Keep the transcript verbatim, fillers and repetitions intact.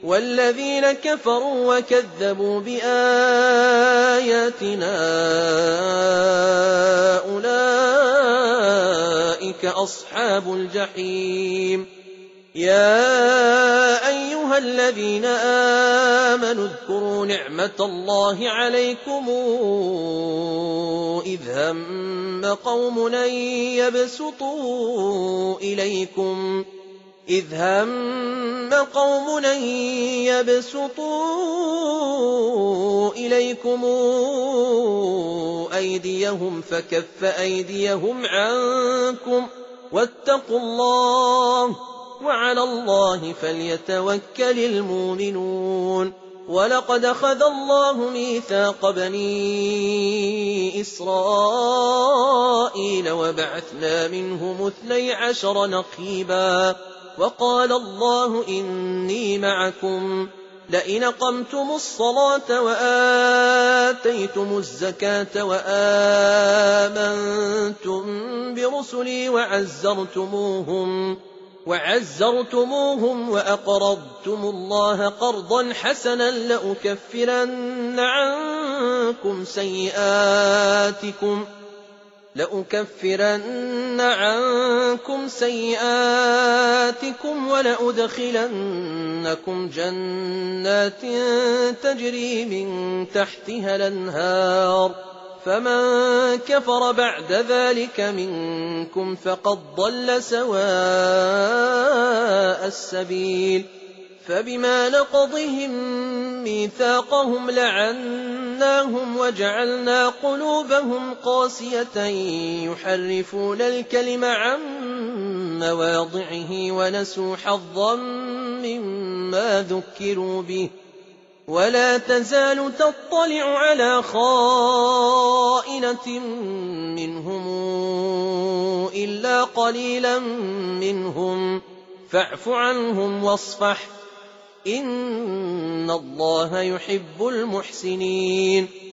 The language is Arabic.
والذين كفروا وكذبوا بآياتنا أولئك أصحاب الجحيم. يا أيها الذين آمنوا اذكروا نعمة الله عليكم إذ هم قوم أن يبسطوا إليكم إذ هم قوم أن يبسطوا إليكم أيديهم فكف أيديهم عنكم واتقوا الله وعلى الله فليتوكل المؤمنون. ولقد أخذ الله ميثاق بني إسرائيل وبعثنا منهم اثني عشر نقيبا وقال الله إني معكم لئن أقمتم الصلاة وآتيتم الزكاة وآمنتم برسلي وعزرتموهم وعزرتموهم وأقرضتم الله قرضا حسنا لأكفرن عنكم سيئاتكم لأكفرن عنكم سيئاتكم ولأدخلنكم جنات تجري من تحتها الأنهار فمن كفر بعد ذلك منكم فقد ضل سواء السبيل. فبما نقضهم ميثاقهم لعناهم وجعلنا قلوبهم قاسية يحرفون الكلم عن مواضعه ونسوا حظا مما ذكروا به ولا تزال تطلع على خائنة منهم إلا قليلا منهم فاعف عنهم واصفح إن الله يحب المحسنين.